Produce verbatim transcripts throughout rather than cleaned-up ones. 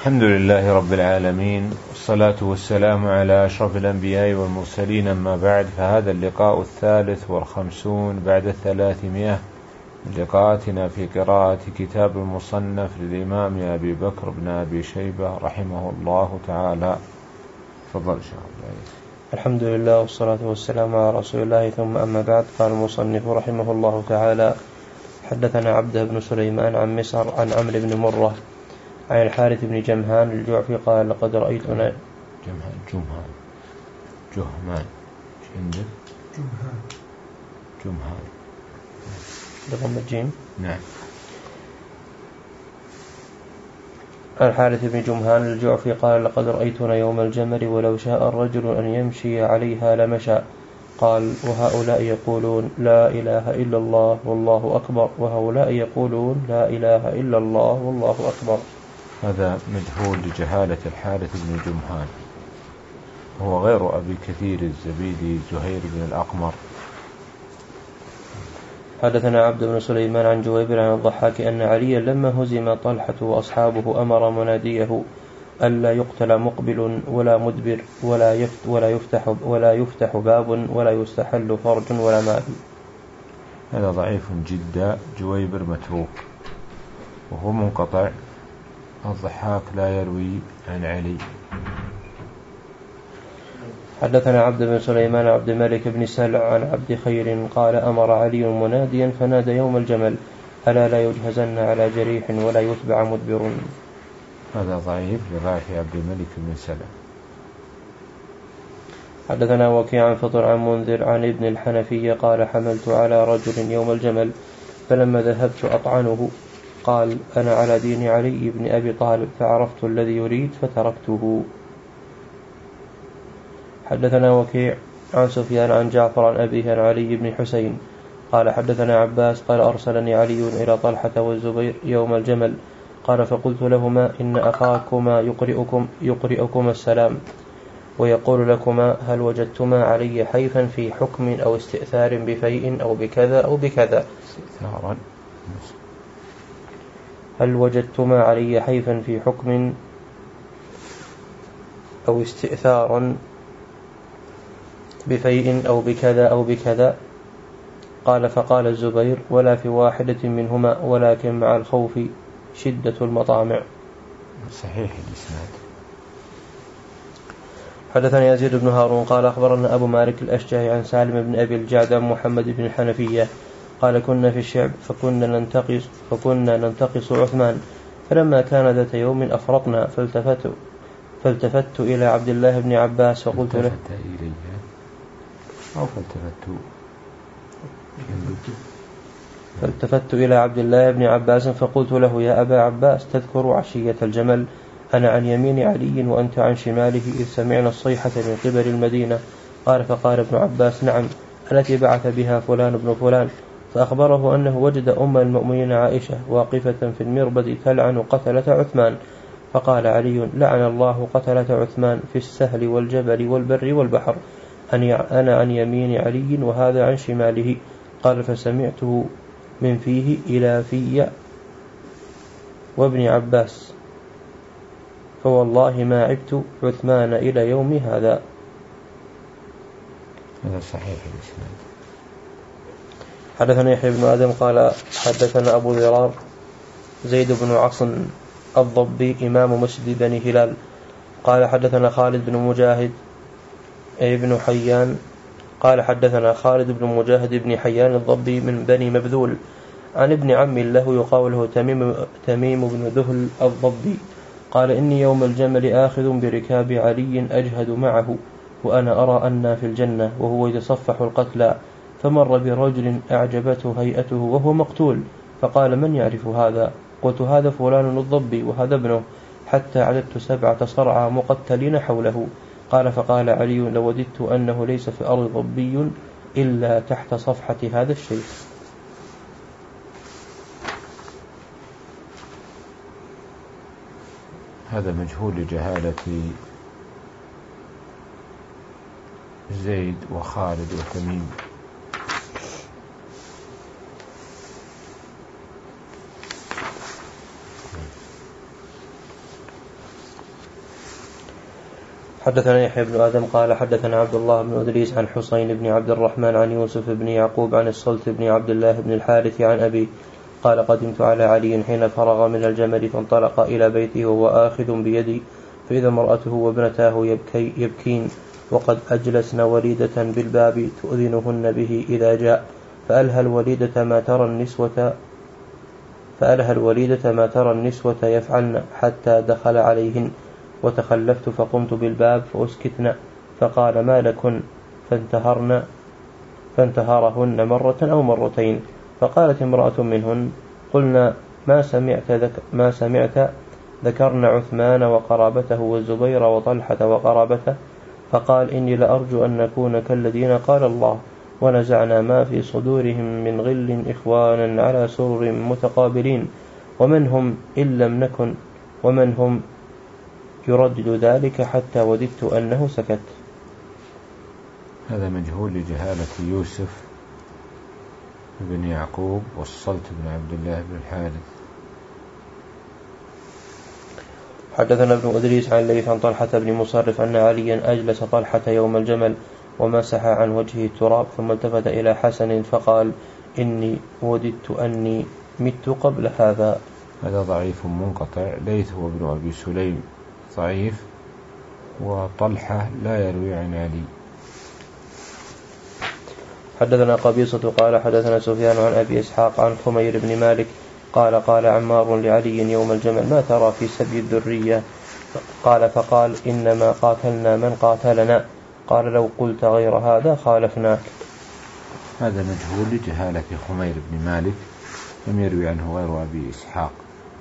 الحمد لله رب العالمين، والصلاة والسلام على أشرف الأنبياء والمرسلين، أما بعد، فهذا اللقاء الثالث والخمسون بعد الثلاثمائة من لقاءاتنا في قراءة كتاب المصنف للإمام أبي بكر بن أبي شيبة رحمه الله تعالى. تفضل إن شاء الله. الحمد لله والصلاة والسلام على رسول الله، ثم أما بعد. قال المصنف رحمه الله تعالى: حدثنا عبده بن سليمان عن مصر عن عمرو بن مرة عن الحارث بن جمهان الجعفي قال: لقد رأيتنا جمهان جمهان جهمان عندك جمهان جمهان بضم الجيم. نعم. الحارث بن جمهان الجعفي قال: لقد رأيتنا يوم الجمل ولو شاء الرجل أن يمشي عليها لمشى. قال: وهؤلاء يقولون لا إله إلا الله والله أكبر، وهؤلاء يقولون لا إله إلا الله والله أكبر. هذا مجهول لجهالة الحارث بن جمهان، هو غير أبي كثير الزبيدي زهير بن الأقمر. حدثنا عبد بن سليمان عن جويبر عن الضحاك أن عليا لما هزم طلحة وأصحابه أمر مناديه ألا يقتل مقبل ولا مدبر ولا يفتح ولا يفتح ولا يفتح باب ولا يستحل فرج ولا مال. هذا ضعيف جدا. جويبر متروك وهو منقطع. الضحاك لا يروي عن علي. حدثنا عبد بن سليمان عبد الملك بن سلع عن عبد خير قال: أمر علي مناديا فنادى يوم الجمل: ألا لا يجهزن على جريح ولا يتبع مدبر. هذا ضعيف لضعف عبد الملك بن سلع. حدثنا وكيع عن فطر عن منذر عن ابن الحنفية قال: حملت على رجل يوم الجمل فلما ذهبت أطعنه قال: أنا على دين علي بن أبي طالب، فعرفت الذي يريد فتركته. حدثنا وكيع عن سفيان عن جعفر عن أبيه عن علي بن حسين قال: حدثنا عباس قال: أرسلني علي إلى طلحة والزبير يوم الجمل قال: فقلت لهما: إن أخاكما يقرئكم, يقرئكم السلام ويقول لكما: هل وجدتما علي حيفا في حكم أو استئثار بفيء أو بكذا أو بكذا استئثارا هل وجدتما علي حيفا في حكم أو استئثارا بفيء أو بكذا أو بكذا. قال: فقال الزبير: ولا في واحدة منهما، ولكن مع الخوف شدة المطامع. صحيح الإسناد. حدثنا يزيد بن هارون قال: أخبرنا أبو مالك الأشجعي عن سالم بن أبي الجعد عن محمد بن الحنفية قال: كنا في الشعب فكنا ننتقص, فكنا ننتقص عثمان، فلما كان ذات يوم أفرطنا فالتفت, فالتفت إلى عبد الله بن عباس فقلت له أو فالتفت فالتفت إلى عبد الله بن عباس فقلت له: يا أبا عباس، تذكر عشية الجمل؟ أنا عن يمين علي وأنت عن شماله إذ سمعنا الصيحة من قبل المدينة. قال: فقال ابن عباس: نعم، التي بعث بها فلان بن فلان. فأخبره أنه وجد أم المؤمنين عائشة واقفة في المربد تلعن قتلة عثمان. فقال علي: لعن الله قتلة عثمان في السهل والجبل والبر والبحر، أنا عن يمين علي وهذا عن شماله. قال: فسمعته من فيه إلى في وابن عباس، فوالله ما عبت عثمان إلى يوم هذا. هذا صحيح الإسناد. حدثنا يحيى بن آدم قال: حدثنا أبو ذرار زيد بن عاصم الضبي إمام مسجد بني هلال قال: حدثنا خالد بن مجاهد ابن حيان قال: حدثنا خالد بن مجاهد بن حيان الضبي من بني مبذول عن ابن عم له يقال له تميم, تميم بن ذهل الضبي قال: إني يوم الجمل آخذ بركاب علي أجهد معه، وأنا أرى أن في الجنة وهو يتصفح القتلى، فمر برجل أعجبته هيئته وهو مقتول، فقال: من يعرف هذا؟ قلت: هذا فلان الضبي وهذا ابنه، حتى عددت سبعة صرعى مقتلين حوله. قال: فقال علي: لوددت أنه ليس في الأرض ضبي إلا تحت صفحة هذا الشيخ. هذا مجهول لجهالة زيد وخالد وتميم. حدثنا يحيى بن آدم قال حدثنا عبد الله بن أدريس عن حسين بن عبد الرحمن عن يوسف بن يعقوب عن الصلت بن عبد الله بن الحارث عن أبي قال قدمت على علي حين فرغ من الجمل فانطلق إلى بيته وهو آخذ بيدي فإذا امرأته وابنتاه يبكي يبكين وقد أجلسن وليدة بالباب تؤذنهن به إذا جاء فألهى الوليدة ما ترى النسوة فألهى الوليدة ما ترى النسوة يفعلن حتى دخل عليهن وتخلفت فقمت بالباب فأسكتن فقال ما لكن فانتهرن فانتهرهن مرة أو مرتين فقالت امرأة منهن قلنا ما سمعت, ذك ما سمعت ذكرن عثمان وقرابته والزبير وطلحة وقرابته فقال إني لأرجو أن نكون كالذين قال الله ونزعنا ما في صدورهم من غل إخوانا على سرر متقابلين ومن هم إن لم نكن ومن هم يردد ذلك حتى وددت أنه سكت. هذا مجهول لجهالة يوسف بن يعقوب والصلت بن عبد الله بن الحارث. حدثنا ابن أدريس عن ليث عن طلحة بن مصرف أن عليا أجلس طلحة يوم الجمل ومسح عن وجهه التراب ثم التفت إلى حسن فقال إني وددت أني مت قبل هذا. هذا ضعيف منقطع. ليث هو ابن أبي سليم ضعيف وطلحة لا يروي عن علي. حدثنا قبيصة قال حدثنا سفيان عن أبي إسحاق عن خمير بن مالك قال قال عمار لعلي يوم الجمل ما ترى في سبي الذرية قال فقال إنما قاتلنا من قاتلنا قال لو قلت غير هذا خالفناك. هذا مجهول لجهالة خمير بن مالك لم يروي عنه غير أبي إسحاق.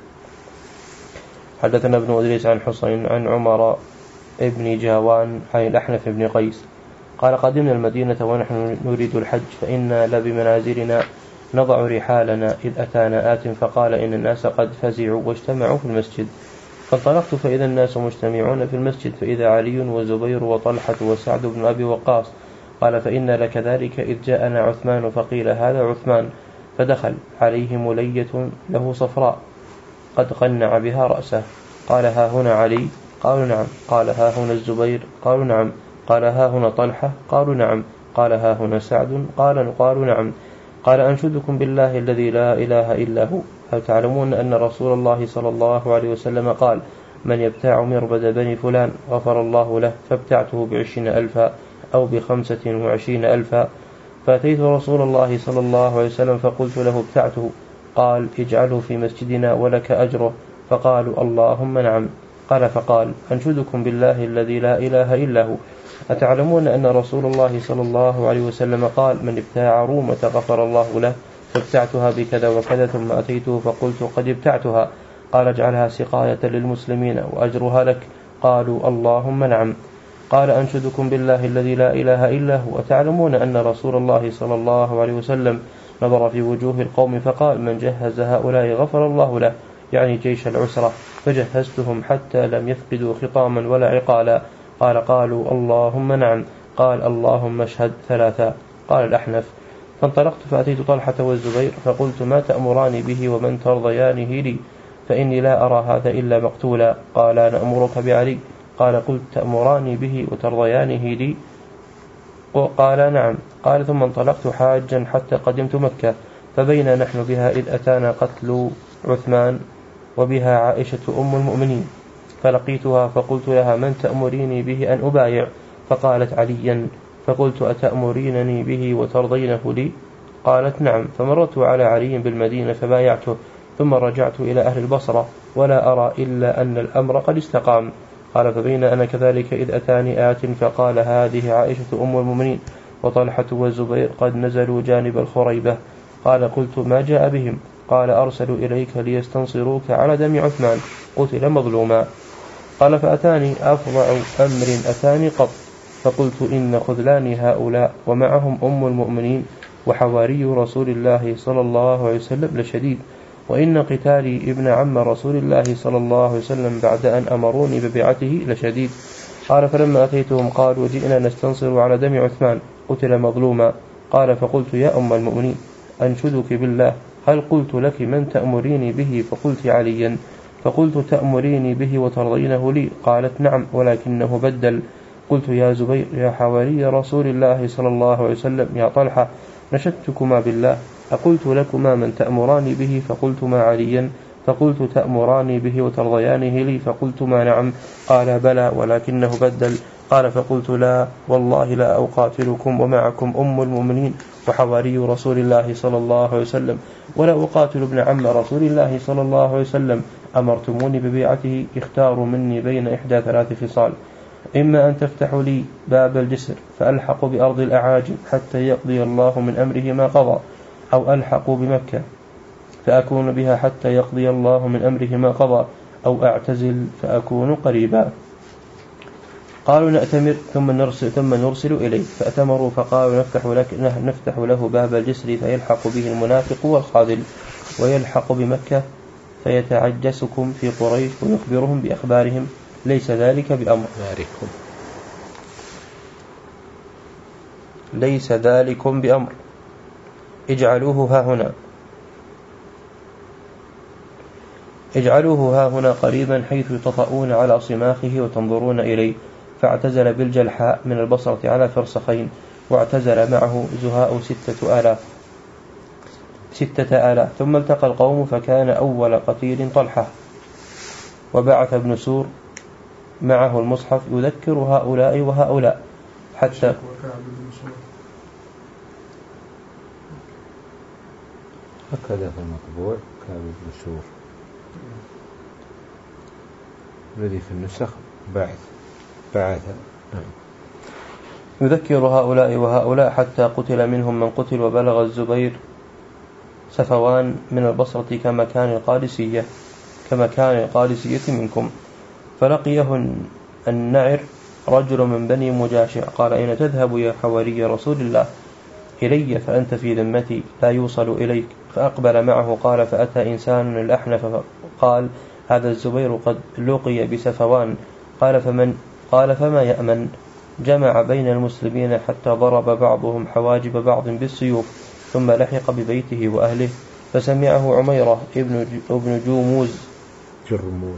حدثنا ابن أدريس عن حسين عن عمر ابن جاوان عن الأحنف بن قيس قال قدمنا المدينة ونحن نريد الحج فإنا لبمنازلنا نضع رحالنا إذ أتانا آت فقال إن الناس قد فزعوا واجتمعوا في المسجد فانطلقت فإذا الناس مجتمعون في المسجد فإذا علي وزبير وطلحة وسعد بن أبي وقاص قال فإن لك ذلك إذ جاءنا عثمان فقيل هذا عثمان فدخل عليه ملية له صفراء قد قنع بها رأسه قال ها هنا علي قالوا نعم قال ها هنا الزبير قالوا نعم قال ها هنا طلحة قالوا نعم قال ها هنا سعد قال قالوا نعم قال أنشدكم بالله الذي لا إله إلا هو هل تعلمون أن رسول الله صلى الله عليه وسلم قال من يبتاع مربد بني فلان غفر الله له فابتعته بعشرين ألفا أو بخمسة وعشرين ألفا فأتيت رسول الله صلى الله عليه وسلم فقلت له ابتعته قال اجعله في مسجدنا ولك أجره فقالوا اللهم نعم قال فقال أنشدكم بالله الذي لا إله إلا هو أتعلمون أن رسول الله صلى الله عليه وسلم قال من ابتاع رومة غفر الله له فابتعتها بكذا وكذا ثم أتيته فقلت قد ابتعتها قال اجعلها سقاية للمسلمين وأجرها لك قالوا اللهم نعم قال أنشدكم بالله الذي لا إله إلا هو أتعلمون أن رسول الله صلى الله عليه وسلم نظر في وجوه القوم فقال من جهز هؤلاء غفر الله له يعني جيش العسرة فجهزتهم حتى لم يفقدوا خطاما ولا عقالا قال قالوا اللهم نعم قال اللهم اشهد ثلاثا قال الأحنف فانطلقت فأتيت طلحة والزبير فقلت ما تأمران به ومن ترضيانه لي فإني لا أرى هذا إلا مقتولا قال نأمرك بعلي قال قلت تأمراني به وترضيانه لي قال نعم قال ثم انطلقت حاجا حتى قدمت مكة فبين نحن بها إذ أتانا قتل عثمان وبها عائشة أم المؤمنين فلقيتها فقلت لها من تأمريني به أن أبايع فقالت عليا فقلت أتأمرينني به وترضينه لي قالت نعم فمرت على علي بالمدينة فبايعته ثم رجعت إلى أهل البصرة ولا أرى إلا أن الأمر قد استقام قال فبين أنا كذلك إذ أتاني آت فقال هذه عائشة أم المؤمنين وطلحة والزبير قد نزلوا جانب الخريبة قال قلت ما جاء بهم قال أرسلوا إليك ليستنصروك على دم عثمان قتل مظلوما قال فأتاني أفظع أمر أتاني قط فقلت إن خذلان هؤلاء ومعهم أم المؤمنين وحواري رسول الله صلى الله عليه وسلم لشديد وإن قتالي ابن عم رسول الله صلى الله عليه وسلم بعد أن أمروني ببيعته لشديد قال فلما أتيتهم قالوا جئنا نستنصر على دم عثمان قتل مظلوما قال فقلت يا أم المؤمنين أنشدك بالله هل قلت لك من تأمريني به فقلت عليا فقلت تأمريني به وترضينه لي قالت نعم ولكنه بدل قلت يا زبير يا حواري رسول الله صلى الله عليه وسلم يا طلحة نشدتكما بالله أقلت لكما من تأمراني به فقلت ما عليا فقلت تأمراني به وترضيانه لي فقلت ما نعم قال بلى ولكنه بدل قال فقلت لا والله لا أقاتلكم ومعكم أم المؤمنين وحواري رسول الله صلى الله عليه وسلم ولا أقاتل ابن عم رسول الله صلى الله عليه وسلم أمرتموني ببيعته اختاروا مني بين إحدى ثلاث خصال إما أن تفتحوا لي باب الجسر فألحق بأرض الأعاجم حتى يقضي الله من أمره ما قضى أو ألحق بمكة فأكون بها حتى يقضي الله من أمره ما قضى أو أعتزل فأكون قريبا. قالوا نأتمر ثم نرسل, ثم نرسل إليه فأتمروا فقالوا نفتح, لك نفتح له باب الجسر فيلحق به المنافق والخاذل ويلحق بمكة فيتعجسكم في قريش ويخبرهم بأخبارهم ليس ذلك بأمر ليس ذلكم بأمر اجعلوه ها هنا اجعلوه ها هنا قريبا حيث تطؤون على صماخه وتنظرون إليه. فاعتزل بالجلحاء من البصرة على فرسخين واعتزل معه زهاء ستة آلاف ستة آلاف ثم التقى القوم فكان أول قتيل طلحة وبعث ابن سور معه المصحف يذكر هؤلاء وهؤلاء حتى هكذا في المطبوع كعب بن سور الذي في النسخ بعث بعث يذكر هؤلاء وهؤلاء حتى قتل منهم من قتل وبلغ الزبير سفوان من البصرة كمكان القادسية كمكان القادسية منكم. فلقيه النعر رجل من بني مجاشع قال أين تذهب يا حواري رسول الله؟ إلي فأنت في ذمتي لا يوصل إليك. فأقبل معه قال فأتى إنسان الأحنف قال هذا الزبير قد لقي بسفوان قال فمن قال فما يأمن. جمع بين المسلمين حتى ضرب بعضهم حواجب بعض بالسيوف ثم لحق ببيته وأهله فسمعه عميرة ابن ابن جوموز جرموز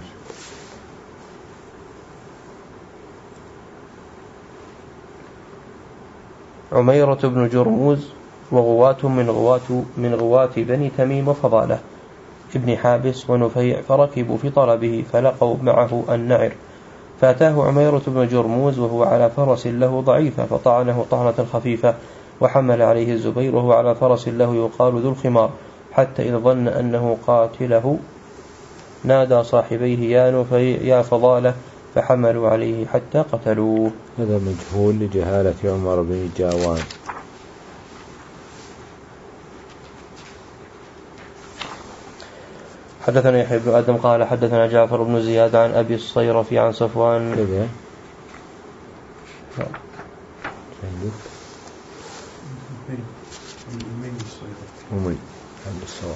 عميرة بن جرموز وغواة من غواة من غواة بني تميم وفضالة ابن حابس ونفيع فركبوا في طلبه فلقوا معه النعر فأتاه عميرة بن جرموز وهو على فرس له ضعيفة فطعنه طعنة خفيفة وحمل عليه الزبير وهو على فرس له يقال ذو الخمار حتى إذا ظن أنه قاتله نادى صاحبيه يا نفيع يا فضالة فحملوا عليه حتى قتلوه. هذا مجهول لجهالة عمر بن جاوان. حدثنا يحيى بن آدم قال حدثنا جعفر بن زياد عن أبي الصيرفي عن صفوان كذا أمي عند الصواب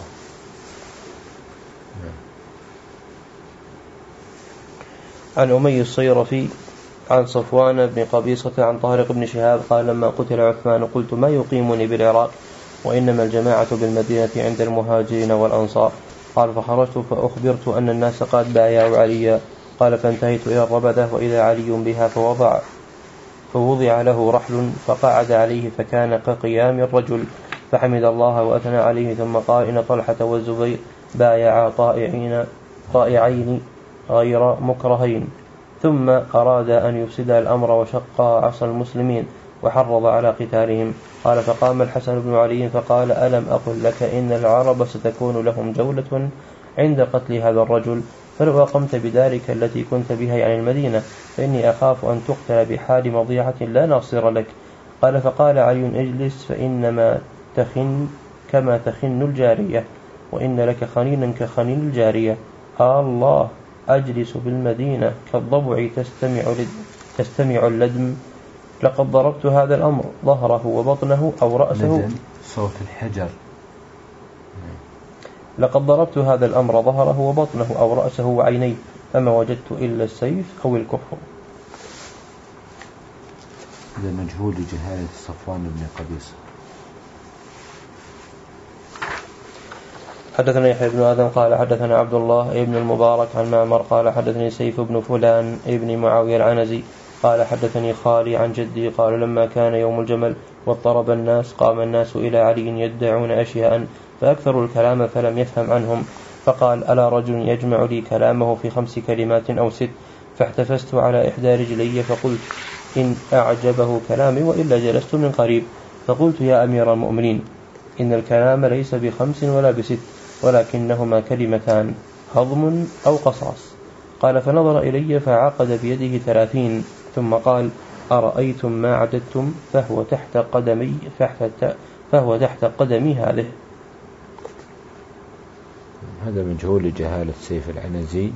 عن أمي الصيرفي عن صفوان بن قبيصة عن طارق بن شهاب قال لما قتل عثمان قلت ما يقيمني بالعراق وإنما الجماعة بالمدينة عند المهاجرين والأنصار. قال فخرجت فأخبرت أن الناس قد بايعوا عليا. قال فانتهيت إلى الربذة وإذا علي بها فوضع فوضع له رحل فقعد عليه فكان كقيام الرجل فحمد الله وأثنى عليه ثم قال إن طلحة والزبير بايعا طائعين طائعين غير مكرهين ثم أراد أن يفسد الأمر وشق عصا المسلمين وحرض على قتالهم. قال فقام الحسن بن علي فقال ألم أقل لك إن العرب ستكون لهم جولة عند قتل هذا الرجل فلو أقمت بذلك التي كنت بها عن المدينة فإني أخاف أن تقتل بحال مضيعة لا ناصر لك. قال فقال علي اجلس فإنما تخن كما تخن الجارية وإن لك خنينا كخنين الجارية. آه الله أجلس بالمدينة كالضبع تستمع, تستمع اللدم لقد ضربت هذا الأمر ظهره وبطنه أو رأسه صوت الحجر لقد ضربت هذا الأمر ظهره وبطنه أو رأسه وعينيه فما وجدت إلا السيف أو الكفر. هذا مجهول لجهالة صفوان بن قبيصة. حدثنا يحيى بن آدم قال حدثنا عبد الله ابن المبارك عن معمر قال حدثني سيف بن فلان ابن معاوية العنزي قال حدثني خالي عن جدي قال لما كان يوم الجمل واضطرب الناس قام الناس إلى علي يدعون أشياء فأكثروا الكلام فلم يفهم عنهم، فقال ألا رجل يجمع لي كلامه في خمس كلمات أو ست؟ فاحتفزت على إحدى رجلي فقلت إن أعجبه كلامي وإلا جلست من قريب، فقلت يا أمير المؤمنين إن الكلام ليس بخمس ولا بست ولكنهما كلمتان هضم أو قصاص. قال فنظر إلي فعقد بيده ثلاثين ثم قال أرأيتم ما عددتم فهو تحت قدمي فهو تحت قدمي هذه. هذا مجهول جهالة سيف العنزي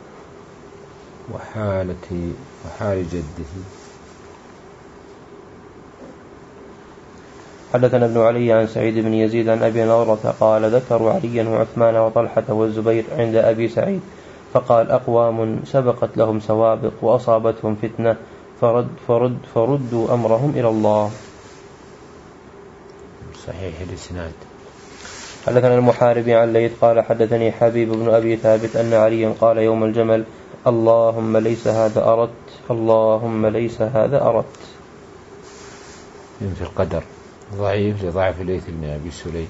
وحالة وحال جده. حدثنا ابن علي عن سعيد بن يزيد عن أبي نضرة قال ذكروا عليا وعثمان وطلحة والزبير عند أبي سعيد فقال أقوام سبقت لهم سوابق وأصابتهم فتنة فرد فرد فردوا أمرهم إلى الله. صحيح الإسناد. حدثنا المحاربي عن ليث قال حدثني حبيب بن أبي ثابت أن عليا قال يوم الجمل اللهم ليس هذا أردت اللهم ليس هذا أردت. في القدر ضعيف لضعف ليث بن أبي سليم.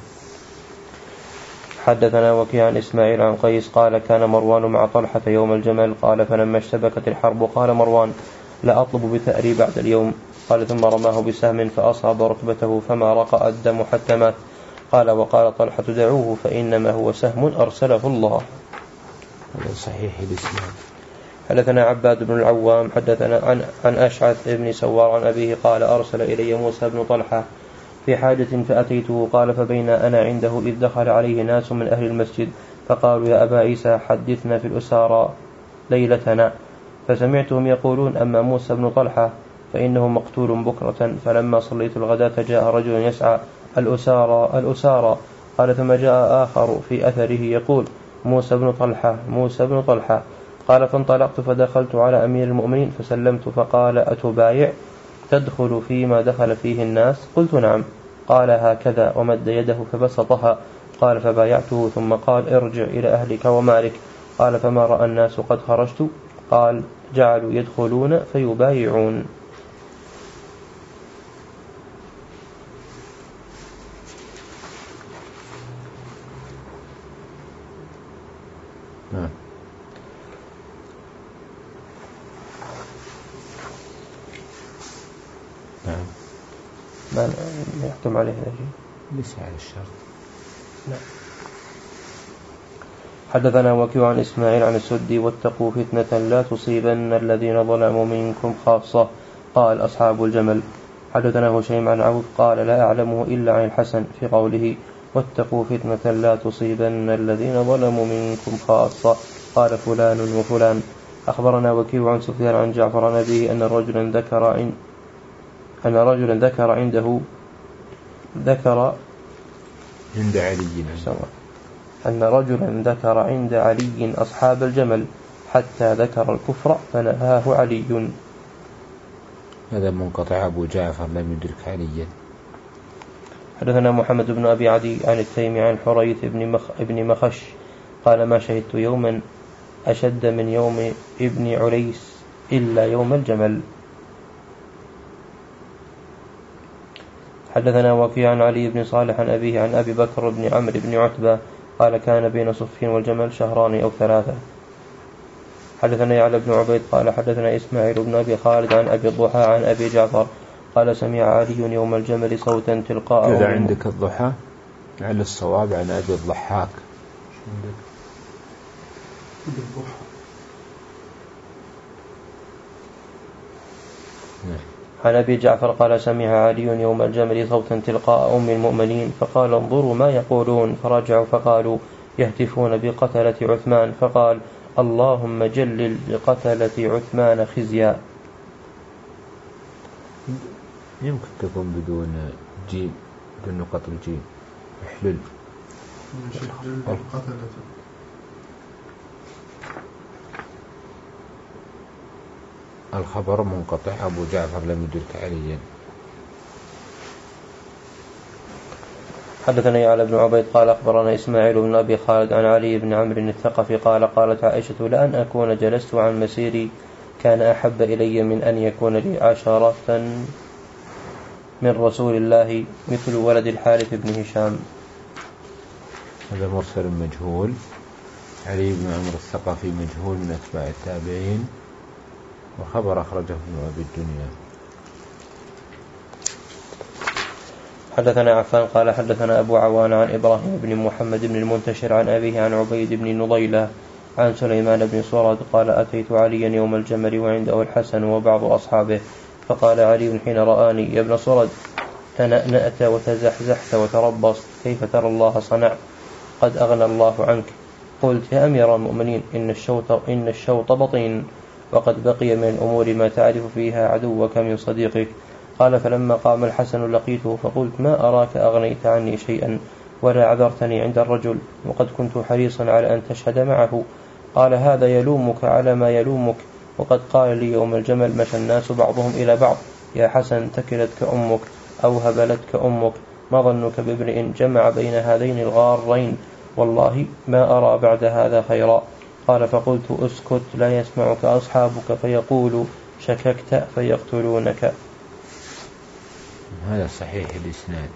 حدثنا وكيع عن إسماعيل عن قيس قال كان مروان مع طلحة يوم الجمل قال فلما اشتبكت الحرب قال مروان لا أطلب بثأري بعد اليوم، قال ثم رماه بسهم فأصاب ركبته فما رقأ الدم حتى مات. قال وقال طلحة دعوه فإنما هو سهم أرسله الله. هذا صحيح الإسلام. حدثنا عباد بن العوام حدثنا عن, عن أشعث بن سوار عن أبيه قال أرسل إلي موسى بن طلحة في حاجة فأتيته قال فبين أنا عنده إذ دخل عليه ناس من أهل المسجد فقالوا يا أبا عيسى حدثنا في الأسارى ليلتنا، فسمعتهم يقولون أما موسى بن طلحة فإنه مقتول بكرة، فلما صليت الغداة جاء رجل يسعى الأسارى الأسارى، قال ثم جاء آخر في أثره يقول موسى بن طلحة موسى بن طلحة، قال فانطلقت فدخلت على أمير المؤمنين فسلمت فقال أتبايع تدخل فيما دخل فيه الناس؟ قلت نعم. قال هكذا ومد يده فبسطها، قال فبايعته ثم قال ارجع إلى أهلك ومالك. قال فما رأى الناس قد خرجت؟ قال جعلوا يدخلون فيبايعون. نعم. نعم. ما يحكم عليه هذا شيء ليس على الشرط. نعم. حدثنا وكيع عن إسماعيل عن السدي واتقوا فتنة لا تصيبن الذين ظلموا منكم خاصة. قال أصحاب الجمل. حدثنا هشيم عن عوف قال لا أعلمه إلا عن الحسن في قوله واتقوا فتنة لا تصيبن الذين ظلموا منكم خاصة. قال فلان وفلان. أخبرنا وكيع عن سفيان عن جعفر عن أبيه أن رجلا ذكر عن أن رجلا ذكر عنده ذكر عند علي أن رجلا ذكر عند علي أصحاب الجمل حتى ذكر الكفر فنهاه علي. هذا منقطع أبو جعفر لم يدرك عليا. حدثنا محمد بن أبي عدي عن التيمي عن حريث بن, مخ ابن مخش قال ما شهدت يوما أشد من يوم ابن عليس إلا يوم الجمل. حدثنا وكيع عن علي بن صالح عن أبيه عن أبي بكر بن عمرو بن عتبة قال كان بين صفين والجمل شهران أو ثلاثة. حدثنا يعلى بن عبيد قال حدثنا إسماعيل بن أبي خالد عن أبي الضحى عن أبي جعفر قال سمع علي يوم الجمل صوتا تلقاء. إذا عندك الضحى على الصواب عن أبي الضحاك. عن أبي جعفر قال سمع علي يوم الجمل صوتا تلقاء أم المؤمنين فقال انظروا ما يقولون، فرجعوا فقالوا يهتفون بقتلة عثمان، فقال اللهم جلل بقتلة عثمان خزيا. يمكن تكون بدون جيم بدون نقط الجيم احلل الخبر منقطع أبو جعفر لم يدرك عليا. حدثنا يعلى بن عبيد قال أخبرنا إسماعيل بن أبي خالد عن علي بن عمرو الثقفي قال قالت عائشة لأن أكون جلست عن مسيري كان أحب إلي من أن يكون لي عشرة من رسول الله مثل ولد الحارث بن هشام. هذا مرسل مجهول. علي بن عمرو الثقفي مجهول من أتباع التابعين، وخبر أخرجه ابن أبي الدنيا. حدثنا عفان قال حدثنا أبو عوان عن إبراهيم بن محمد بن المنتشر عن أبيه عن عبيد بن نضيلة عن سليمان بن صرد قال أتيت عليا يوم الجمل وعنده الحسن وبعض أصحابه، فقال علي حين رآني: يا ابن صرد، تنأنأت وتزحزحت وتربصت، كيف ترى الله صنع؟ قد أغنى الله عنك. قلت: يا أمير المؤمنين، إن الشوط, إن الشوط بطين، وقد بقي من الأمور ما تعرف فيها عدوك من صديقك. قال: فلما قام الحسن لقيته فقلت: ما أراك أغنيت عني شيئا ولا عذرتني عند الرجل، وقد كنت حريصا على أن تشهد معه. قال: هذا يلومك على ما يلومك، وقد قال لي يوم الجمل مشى الناس بعضهم إلى بعض: يا حسن، تكلتك أمك أو هبلتك أمك، ما ظنك بامرئ جمع بين هذين الغارين؟ والله ما أرى بعد هذا خيرا. قال: فقلت: اسكت، لا يسمعك أصحابك فيقول شككت فيقتلونك. هذا صحيح الإسناد.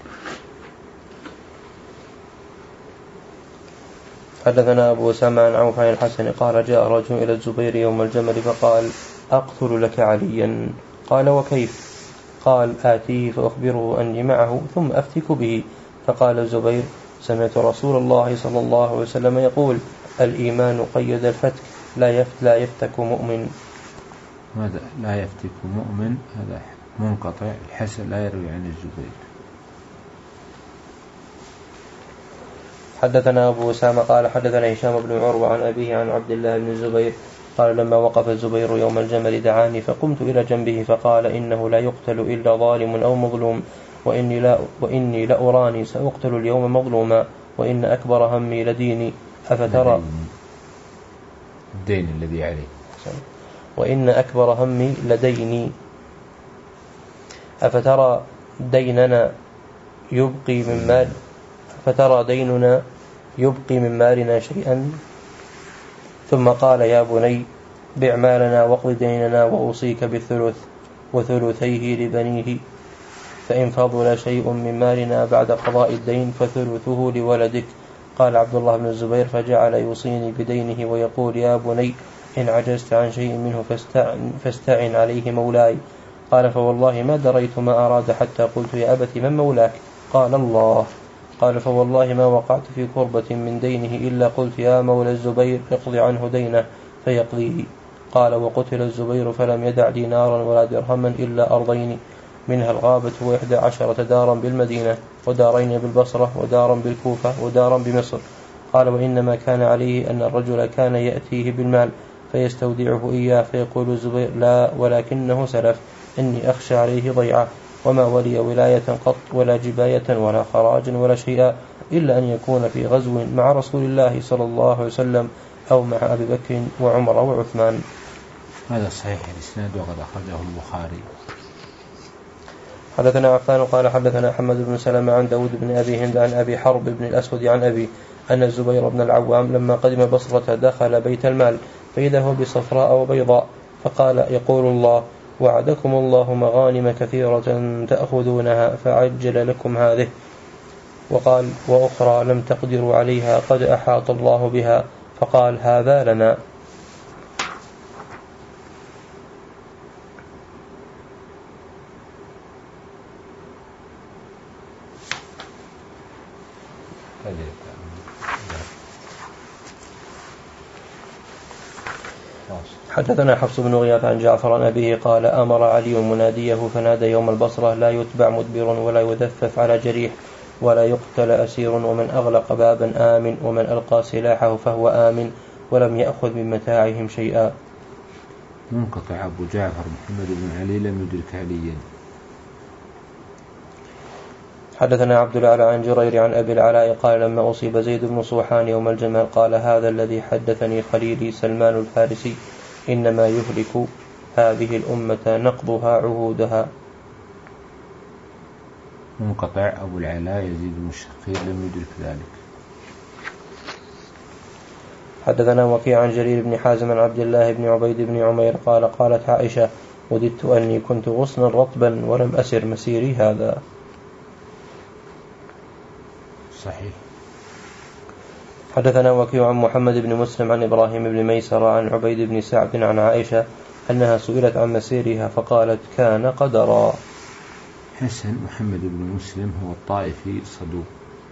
حدثنا أبو أسامة عن عوف عن الحسن قال: جاء رجل إلى الزبير يوم الجمل فقال: أقتل لك عليا. قال: وكيف؟ قال: آتيه فأخبره أني معه ثم أفتك به. فقال الزبير: سمعت رسول الله صلى الله عليه وسلم يقول: الإيمان قيد الفتك، لا يفت لا يفتك مؤمن. ماذا لا يفتك مؤمن؟ هذا منقطع. الحسن لا يروي عن الزبير. حدثنا أبو أسامة قال حدثنا هشام بن عروة عن أبيه عن عبد الله بن الزبير قال: لما وقف الزبير يوم الجمل دعاني فقمت إلى جنبه فقال: إنه لا يقتل إلا ظالم أو مظلوم، وإني لا, وإني لأراني سأقتل اليوم مظلوما، وإن أكبر همي لديني. أفترى الدين الذي عليه وإن أكبر همي لديني أفترى ديننا يبقي من مال فترى ديننا يبقي من مالنا شيئا؟ ثم قال: يا بني، بع مالنا واقض ديننا، وأوصيك بالثلث وثلثيه لبنيه، فإن فضل شيء من مالنا بعد قضاء الدين فثلثه لولدك. قال عبد الله بن الزبير: فجعل يوصيني بدينه ويقول: يا بني، إن عجزت عن شيء منه فاستعن, فاستعن عليه مولاي. قال: فوالله ما دريت ما أراد حتى قلت: يا أبت، من مولاك؟ قال: الله. قال: فوالله ما وقعت في كربة من دينه إلا قلت: يا مولى الزبير، اقض عنه دينه فيقضيه. قال: وقتل الزبير فلم يدع دينارا ولا درهما إلا أرضين، منها الغابة وإحدى عشرة دارا بالمدينة، ودارين بالبصرة، ودارا بالكوفة، ودارا بمصر. قال: وإنما كان عليه أن الرجل كان يأتيه بالمال فيستودعه إياه، فيقول الزبير: لا، ولكنه سلف، إني أخشى عليه ضيعة، وما ولي ولاية قط ولا جباية ولا خراج ولا شيئا، إلا أن يكون في غزو مع رسول الله صلى الله عليه وسلم أو مع أبي بكر وعمر وعثمان. هذا صحيح الإسناد وقد أخرجه البخاري. حدثنا عفان قال حدثنا حمد بن سلمة عن داود بن أبي هند عن أبي حرب بن الأسود عن أبي أن الزبير بن العوام لما قدم بصرة دخل بيت المال فإذا هو بصفراء وبيضاء، فقال: يقول الله: وعدكم الله مغانم كثيرة تأخذونها فعجل لكم هذه. وقال: وأخرى لم تقدروا عليها قد أحاط الله بها. فقال: هذا لنا. حدثنا حفص بن غياث عن جعفر عن أبيه قال: أمر علي مناديه فنادى يوم البصرة: لا يتبع مدبر ولا يدفف على جريح ولا يقتل أسير، ومن أغلق بابا آمن، ومن ألقى سلاحه فهو آمن، ولم يأخذ من متاعهم شيئا. منقطع. أبو جعفر محمد بن علي لم يدرك عليا. حدثنا عبد الأعلى عن جرير عن أبي العلاء قال: لما أصيب زيد بن صوحان يوم الجمل قال: هذا الذي حدثني خليلي سلمان الفارسي، إنما يهلك هذه الأمة نقضها عهودها. منقطع. أبو العلاء يزيد بن الشقيق لم يدرك ذلك. حدثنا وكيع عن جرير بن حازم عن عبد الله بن عبيد بن عمير قال قالت عائشة وددت أني كنت غصنا رطبا ولم أسر مسيري هذا. صحيح. حدثنا وكيع عن محمد بن مسلم عن إبراهيم بن ميسر عن عبيد بن سعد عن عائشة أنها سئلت عن مسيرها فقالت كان قدرا. حسن. محمد بن مسلم هو الطائفي صدوق.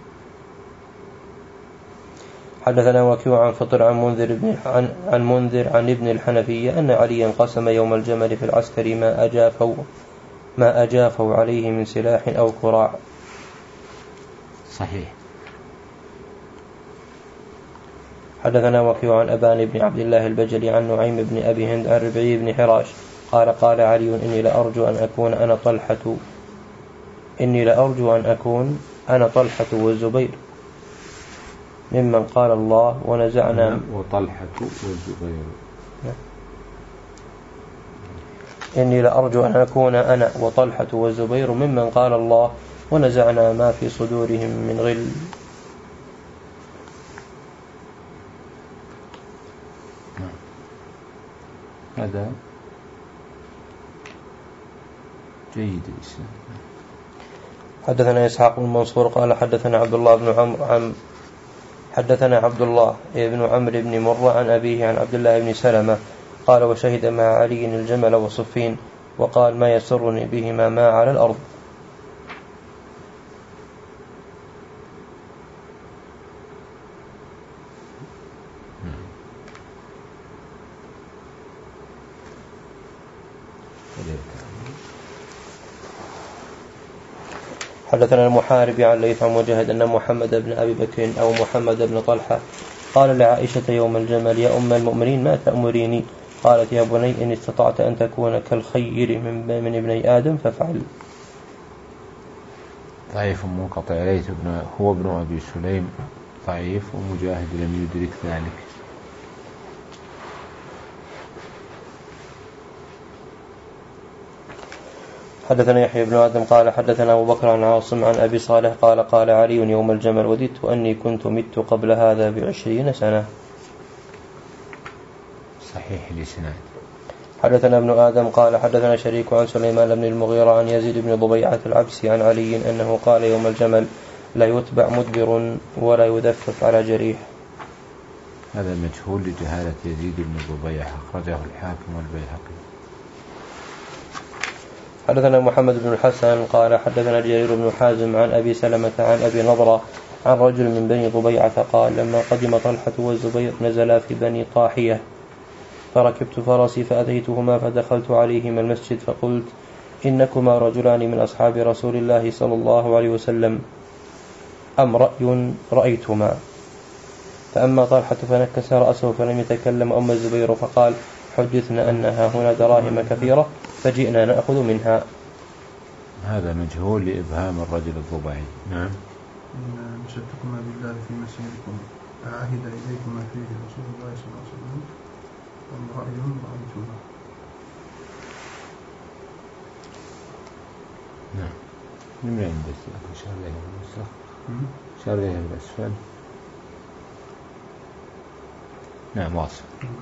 حدثنا وكيع عن فطر عن منذر بن عن, عن منذر عن ابن الحنفية أن عليا قسم يوم الجمل في العسكر ما أجافوا ما أجافوا عليه من سلاح أو كراع. صحيح. حدثنا وكيع عن أبان بن عبد الله البجلي عن نعيم بن أبي هند عن ربعي بن حراش قال قال علي إني لأرجو أن أكون أنا طلحة إني لأرجو أن أكون أنا طلحة والزبير ممن قال الله ونزعنا وطلحة والزبير إني لأرجو أن أكون أنا وطلحة والزبير ممن قال الله ونزعنا ما في صدورهم من غل. هذا جيد الإسلام. حدثنا إسحاق بن منصور قال حدثنا عبد الله بن عمرو عن حدثنا عبد الله بن عمرو بن مرة عن أبيه عن عبد الله بن سلمة قال وشهد مع علي الجمل وصفين وقال ما يسرني بهما ما على الأرض. حدثنا المحارب عن ليث عن مجاهد أن محمد بن أبي بكر أو محمد بن طلحة قال لعائشة يوم الجمل يا أم المؤمنين ما تأمريني؟ قالت يا بني إن استطعت أن تكون كالخير من, من ابني آدم فافعل. ضعيف منقطع. ليث هو ابن أبي سليم ضعيف ومجاهد لم يدرك ذلك. حدثنا يحيى بن آدم قال حدثنا أبو بكر عن عاصم عن أبي صالح قال قال علي يوم الجمل وددت أني كنت مت قبل هذا بعشرين سنة. صحيح الإسناد. حدثنا ابن آدم قال حدثنا شريك عن سليمان بن المغيرة عن يزيد بن ضبيعة العبسي عن علي أنه قال يوم الجمل لا يتبع مدبر ولا يدفف على جريح. هذا مجهول لجهالة يزيد بن ضبيعة أخرجه الحاكم والبيهقي. حدثنا محمد بن الحسن قال حدثنا جرير بن حازم عن أبي سلمة عن أبي نضرة عن رجل من بني ضبيعة قال لما قدم طلحة والزبير نزلا في بني طاحية فركبت فرسي فأتيتهما فدخلت عليهما المسجد فقلت إنكما رجلان من أصحاب رسول الله صلى الله عليه وسلم أم رأي رأيتما؟ فأما طلحة فنكس رأسه فلم يتكلم. أما الزبير فقال حدثنا أنها هنا دراهم كثيرة فجئنا نأخذ منها. هذا مجهول لإبهام الرجل الضبعي. نعم. إن نشدكما بالله في مسيركم أعهد إليكما فيه رسول الله صلى الله عليه وسلم أم رأي رأيتما؟ نعم. من وين بس شار له بالنسخ شار له بالأسفل. نعم واصل.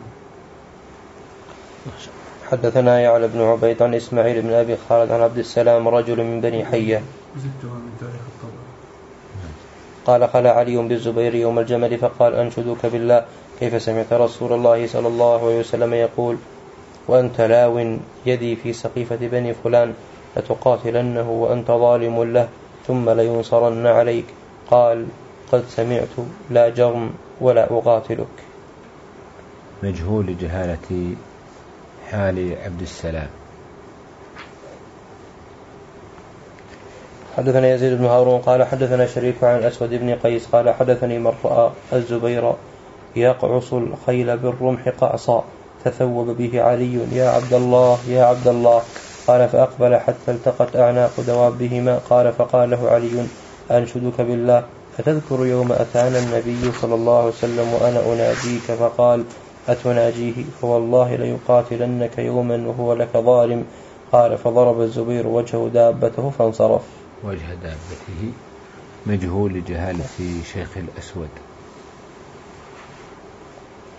حدثنا يعلى بن عبيد عن إسماعيل بن أبي خالد عن عبد السلام رجل من بني حية قال خلى علي بالزبير يوم الجمل فقال أنشدك بالله كيف سمعت رسول الله صلى الله عليه وسلم يقول وأنت لاو يدي في سقيفة بني فلان لتقاتلنه وأنت ظالم له ثم لينصرن عليك. قال قد سمعت لا جرم ولا أقاتلك. مجهول لجهالة حال عبد السلام. حدثنا يزيد بن هارون قال حدثنا شريك عن الأسود بن قيس قال حدثني من رأى الزبير يقعص الخيل بالرمح قعصا تثوب به علي يا عبد الله يا عبد الله. قال فأقبل حتى التقت أعناق دوابهما. قال فقال له علي أنشدك بالله أتذكر يوم أتانا النبي صلى الله عليه وسلم وأنا أناديك فقال أتناجيه فوالله ليقاتلنك يوما وهو لك ظالم. قال فضرب الزبير وجه دابته فانصرف. وجه دابته مجهول لجهالة شيخ الأسود.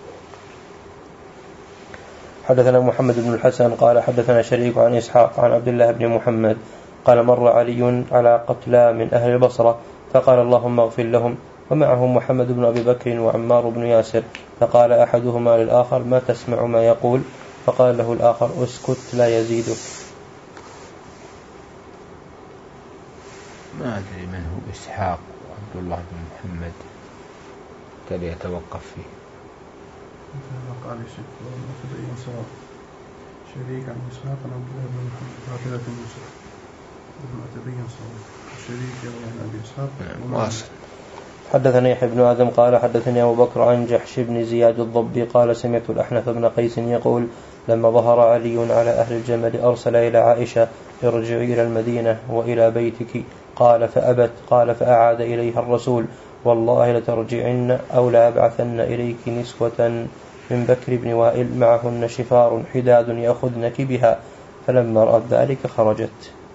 حدثنا محمد بن الحسن قال حدثنا شريك عن إسحاق عن عبد الله بن محمد قال مر علي على قتلى من أهل البصرة فقال اللهم اغفر لهم، ومعهم محمد بن أبي بكر وعمار بن ياسر، فقال أحدهما للآخر ما تسمع ما يقول؟ فقال له الآخر اسكت لا يزيدك. ما أدري من هو إسحاق وعبد الله بن محمد، كان يتوقف فيه. قال شريك عن إسحاق عن عبد الله بن محمد قاتلة موسى المعتبين صواب الشريك يروي عن أبي إسحاق واصل. حدثني يحيى بن آدم قال حدثني أبو بكر عن جحش بن زياد الضبي قال سمعت الأحنف بن قيس يقول لما ظهر علي على أهل الجمل أرسل إلى عائشة ارجعي إلى المدينة وإلى بيتك، قال فأبت، قال فأعاد إليها الرسول والله لترجعن أو لأبعثن إليك نسوة من بكر بن وائل معهن شفار حداد يأخذنك بها، فلما رأت ذلك خرجت.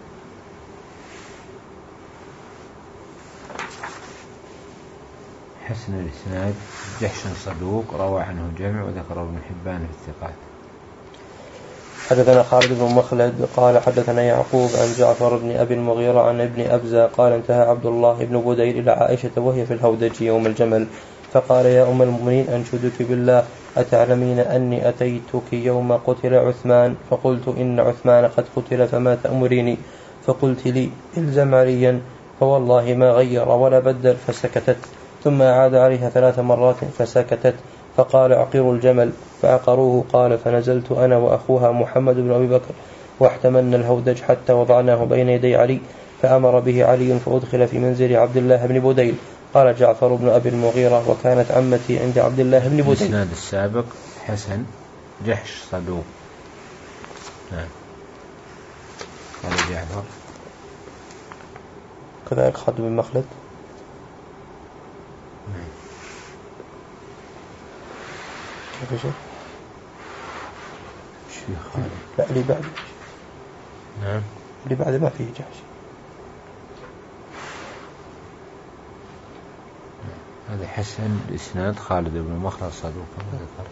حسن الإسناد. جحش صدوق روى عنه جمع وذكر ابن حبان في الثقات. حدثنا خالد بن مخلد قال حدثنا يعقوب عن جعفر بن أبي المغيرة عن ابن أبزة قال انتهى عبد الله بن بديل إلى عائشة وهي في الهودج يوم الجمل فقال يا أم المؤمنين أنشدك بالله أتعلمين أني أتيتك يوم قتل عثمان فقلت إن عثمان قد قتل فما تأمريني؟ فقلت لي إلزم عليا فوالله ما غير ولا بدل، فسكتت، ثم أعاد عليها ثلاث مرات فسكتت، فقال أعقروا الجمل فعقروه، قال فنزلت أنا وأخوها محمد بن أبي بكر واحتملنا الهودج حتى وضعناه بين يدي علي فأمر به علي فأدخل في منزل عبد الله بن بديل. قال جعفر بن أبي المغيرة وكانت عمتي عند عبد الله بن بديل. الإسناد السابق حسن جحش صدوق. نعم. قال جعفر كذلك خالد بن مخلد. نعم. كيف شيء؟ شيخ خالد. لا اللي بعد. نعم. اللي بعد ما فيه جحش. هذا حسن الإسناد خالد بن مخلد صدوق كما ذكرت.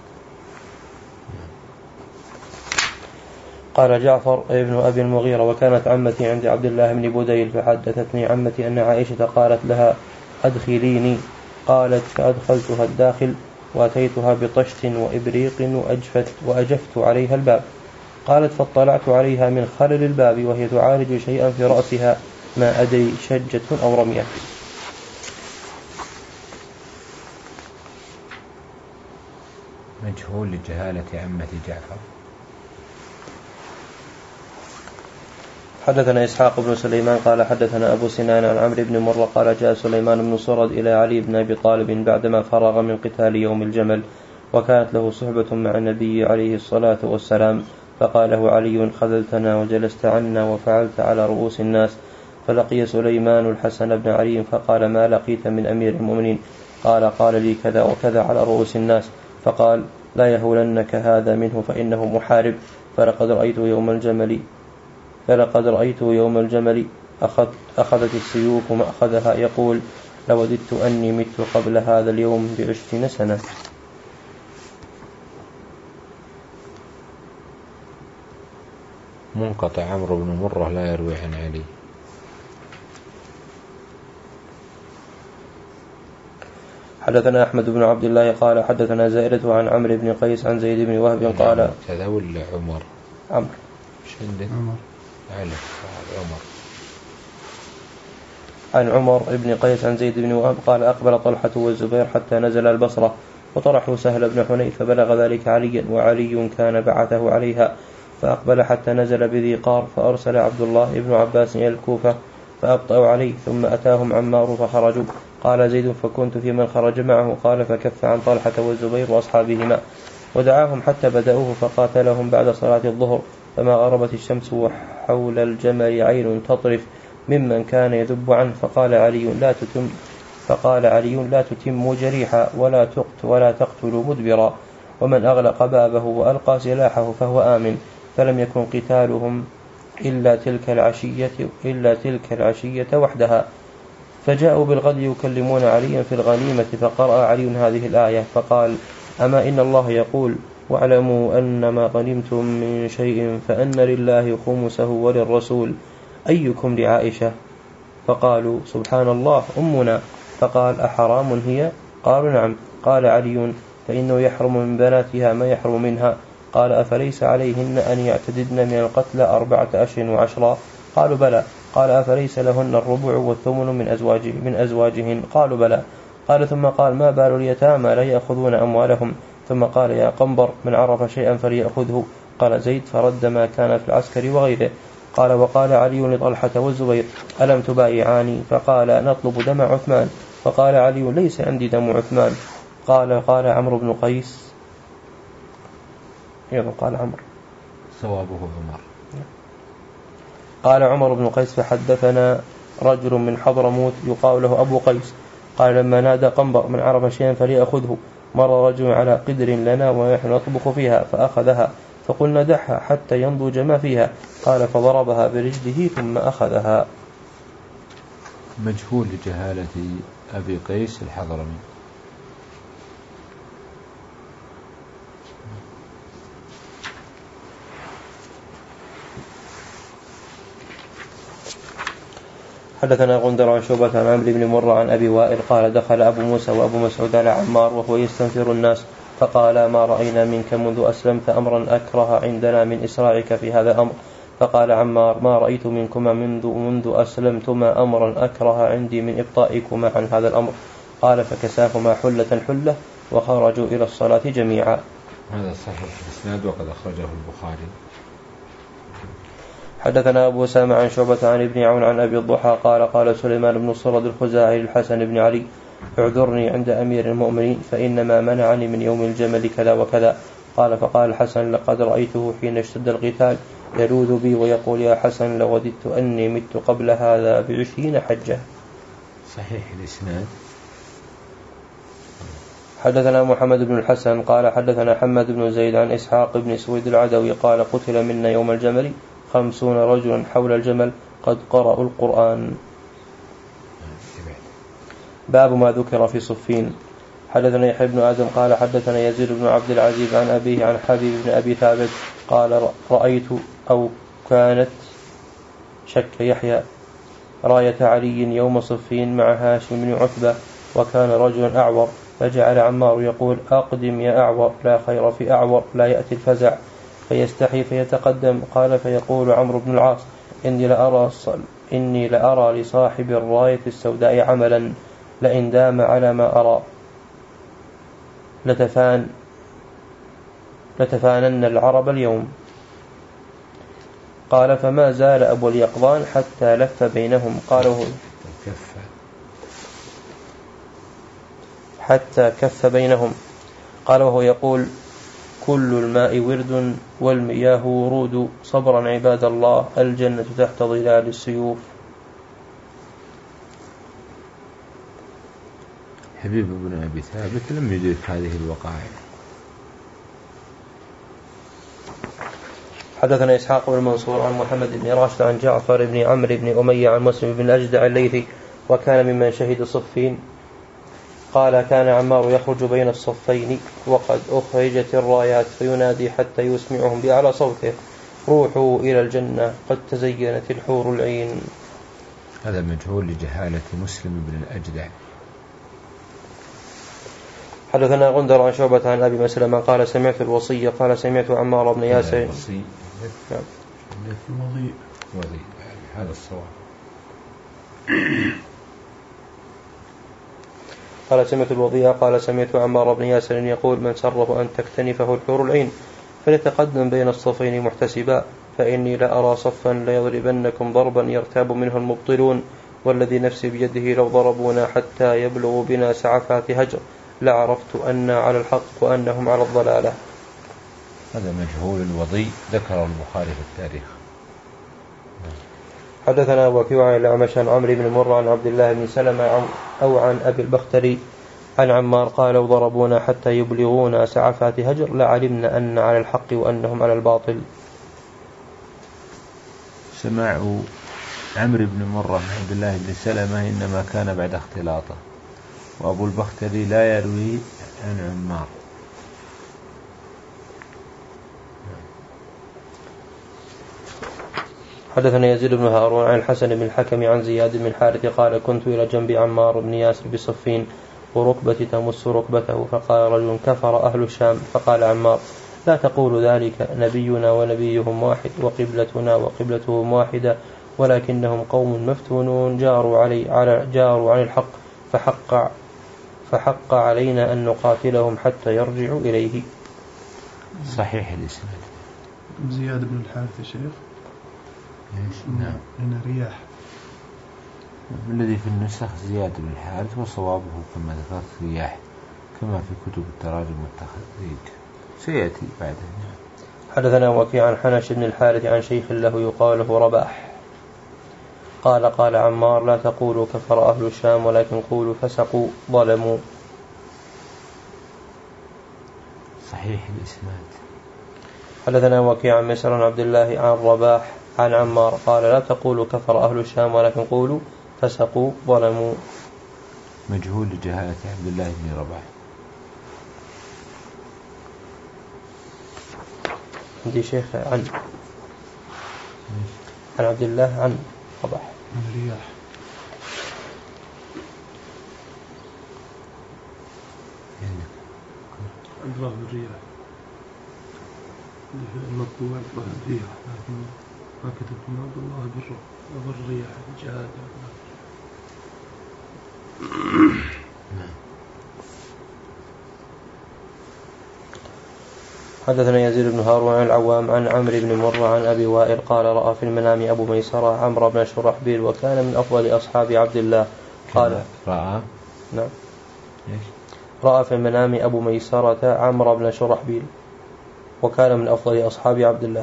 قال جعفر ابن أبي المغيرة وكانت عمتي عند عبد الله بن بديل فحدثتني عمتي أن عائشة قالت لها أدخليني، قالت فأدخلتها الداخل وأتيتها بطشت وإبريق وأجفت, وأجفت عليها الباب. قالت فاطلعت عليها من خلل الباب وهي تعالج شيئا في رأسها ما أدري شجة أو رمية. مجهول لجهالة عمة جعفر. حدثنا إسحاق بن سليمان قال حدثنا أبو سنان عن عمرو بن مرة قال جاء سليمان بن صرد إلى علي بن أبي طالب بعدما فرغ من قتال يوم الجمل وكانت له صحبة مع النبي عليه الصلاة والسلام، فقال له علي خذلتنا وجلست عنا وفعلت على رؤوس الناس. فلقي سليمان الحسن بن علي فقال ما لقيت من أمير المؤمنين؟ قال قال لي كذا وكذا على رؤوس الناس. فقال لا يهولنك هذا منه فإنه محارب. فلقد رأيت يوم الجمل فلقد رأيت يوم الجمل أخذ أخذت السيوف مأخذها يقول لوددت أني مت قبل هذا اليوم بعشرين سنة. منقطع عمرو بن مرة لا يروي عن علي. حدثنا أحمد بن عبد الله قال حدثنا زائدة عن عمرو بن قيس عن زيد بن وهب قال كذا ولا عمر عمرو عمر عمر عن عمر بن قيس عن زيد بن وهب قال أقبل طلحة والزبير حتى نزل البصرة وطرحوا سهل بن حنيف فبلغ ذلك عليا وعلي كان بعثه عليها فأقبل حتى نزل بذي قار فأرسل عبد الله بن عباس إلى الكوفة فأبطأوا عليه ثم أتاهم عمار فخرجوا. قال زيد فكنت في من خرج معه قال فكف عن طلحة والزبير وأصحابهما ودعاهم حتى بدأوه فقاتلهم بعد صلاة الظهر فما غربت الشمس وحول الجمل عين تطرف ممن كان يذب عنه فقال علي لا تتم فقال علي لا تتم جريحا ولا تقت ولا تقتل مدبرا ومن أغلق بابه وألقى سلاحه فهو آمن. فلم يكن قتالهم إلا تلك العشية إلا تلك العشية وحدها. فجاءوا بالغد يكلمون عليا في الغنيمة فقرأ علي هذه الآية فقال أما إن الله يقول واعلموا أن ما غنمتم من شيء فأن لله خمسه وللرسول أيكم لعائشة؟ فقالوا سبحان الله أمنا. فقال أحرام هي؟ قالوا نعم. قال علي فإنه يحرم من بناتها ما يحرم منها. قال أفليس عليهن أن يعتددن من القتل أربعة أشهر وعشرا؟ قالوا بلى. قال أفليس لهن الربع والثمن من, أزواج من أزواجهن؟ قالوا بلى. قال ثم قال ما بال اليتامى لا يأخذون أموالهم؟ ثم قال يا قنبر من عرف شيئا فليأخذه. قال زيد فرد ما كان في العسكر وغيره. قال وقال علي لطلحة والزبير ألم تبايعاني؟ فقال نطلب دم عثمان. فقال علي ليس عندي دم عثمان. قال قال عمرو بن قيس يقول قال عمرو صوابه عمر. قال عمر بن قيس فحدثنا رجل من حضرموت يقال له أبو قيس قال لما نادى قنبر من عرف شيئا فليأخذه مر رجل على قدر لنا ونحن نطبخ فيها فأخذها فقلنا دعها حتى ينضج ما فيها. قال فضربها برجله ثم أخذها. مجهول لجهالة أبي قيس الحضرمي. حدثنا غندر عن شعبة عن عمرو بن مرة عن أبي وائل قال دخل أبو موسى وأبو مسعود على عمار وهو يستنفر الناس فقال ما رأينا منك منذ أسلمت أمرا أكره عندنا من إسراعك في هذا الأمر. فقال عمار ما رأيت منكما منذ, منذ أسلمتما أمرا أكره عندي من إبطائكما عن هذا الأمر. قال فكساهما حلة حلة وخرجوا إلى الصلاة جميعا. هذا صحيح الإسناد وقد أخرجه البخاري. حدثنا أبو سامع عن شعبة عن ابن عون عن أبي الضحى قال قال سليمان بن الصرد الخزاعي للحسن بن علي اعذرني عند أمير المؤمنين فإنما منعني من يوم الجمل كذا وكذا. قال فقال الحسن لقد رأيته حين اشتد القتال يلوذ بي ويقول يا حسن لوددت أني مت قبل هذا بعشرين حجة. صحيح الإسناد. حدثنا محمد بن الحسن قال حدثنا حماد بن زيد عن إسحاق بن سويد العدوي قال قتل منا يوم الجمل خمسون رجلا حول الجمل قد قرأوا القرآن. باب ما ذكر في صفين. حدثنا يحيى بن آدم قال حدثنا يزيد بن عبد العزيز عن أبيه عن حبيب بن أبي ثابت قال رأيت أو كانت شك يحيى راية علي يوم صفين مع هاشم بن عتبة وكان رجلا أعور فجعل عمار يقول أقدم يا أعور لا خير في أعور لا يأتي الفزع فيستحي فيتقدم. قال فيقول عمرو بن العاص إني لأرى, إني لأرى لصاحب الراية السوداء عملا لئن دام على ما أرى لتفان لتفانن العرب اليوم. قال فما زال أبو اليقظان حتى لف بينهم قاله حتى كف بينهم. قال وهو يقول كل الماء ورد والمياه ورود صبرا عباد الله الجنة تحت ظلال السيوف. حبيب بن أبي ثابت لم يدرك هذه الوقائع. حدثنا إسحاق بن منصور عن محمد بن راشد عن جعفر بن عمرو بن أمية عن مسلم بن الأجدع الليثي وكان ممن شهد صفين قال كان عمار يخرج بين الصفين وقد أخرجت الرايات فينادي حتى يسمعهم بأعلى صوته روحوا إلى الجنة قد تزينت الحور العين. هذا مجهول لجهالة مسلم بن الأجدع. حدثنا غندر عن شعبة عن أبي مسلمة قال سمعت الوصي قال سمعت عمار بن ياسر الوصي الوضيء وضيء هذا الصواب. قال سمعت الوضيء قال سمعت عمار بن ياسر يقول من سره أن تكتنفه الحور العين فليتقدم بين الصفين محتسبا فإني لأرى صفا ليضربنكم ضربا يرتاب منه المبطلون والذي نفسي بيده لو ضربونا حتى يبلغوا بنا سعفات هجر لعرفت أن على الحق وأنهم على الضلالة. هذا مجهول الوضيء ذكر البخاري في التاريخ. حدثنا وكيع عن الأعمش عن عمرو بن مرة عن عبد الله بن سلمة أو عن أبي البختري عن عمار قال لو ضربونا حتى يبلغونا سعفات هجر لعلمنا أن على الحق وأنهم على الباطل. سماع عمرو بن مرة عن عبد الله بن سلمة إنما كان بعد اختلاطه وأبو البختري لا يروي عن عمار. حدثنا يزيد بن هارون عن الحسن بن الحكم عن زياد بن الحارث قال كنت إلى جنب عمار بن ياسر بصفين وركبتي تمس ركبته، فقال رجل كفر أهل الشام، فقال عمار لا تقول ذلك، نبينا ونبيهم واحد وقبلتنا وقبلتهم واحدة، ولكنهم قوم مفتونون جاروا علي على جاروا عن الحق، فحق فحق علينا أن نقاتلهم حتى يرجعوا إليه. صحيح الإسناد. زياد بن الحارث يا شيخ. نعم. هنا رياح. الذي في النسخ زياد بن الحارث، وصوابه كما ذكرت رياح، كما في كتب التراجم والتخريج سيأتي بعده. حدثنا وكيع عن حنش بن الحارث عن شيخ له يقال له رباح قال قال عمار لا تقولوا كفر أهل الشام، ولكن قولوا فسقوا ظلموا. صحيح الإسناد. حدثنا وكيع عن مسر عن عبد الله عن رباح عن عمار قال لا تقولوا كفر أهل الشام، ولكن قولوا فسقوا ظلموا. مجهول لجهالة عبد الله بن رباح. عندي شيخ عن عن عبد الله عن رباح عن رياح. عبد الله بن رياح المطبوع عبد الله بن رياح، لكن ما كتبت عبد الله بن رياح جهاد. حدثنا يزيد بن هارون عن العوام عن عمرو بن مرة عن أبي وائل قال رأى في المنام أبو ميسرة عمرو بن شرحبيل وكان من أفضل أصحاب عبد الله. قال رأى نعم رأى في المنام أبو ميسرة عمرو بن شرحبيل وكان من أفضل أصحاب عبد الله.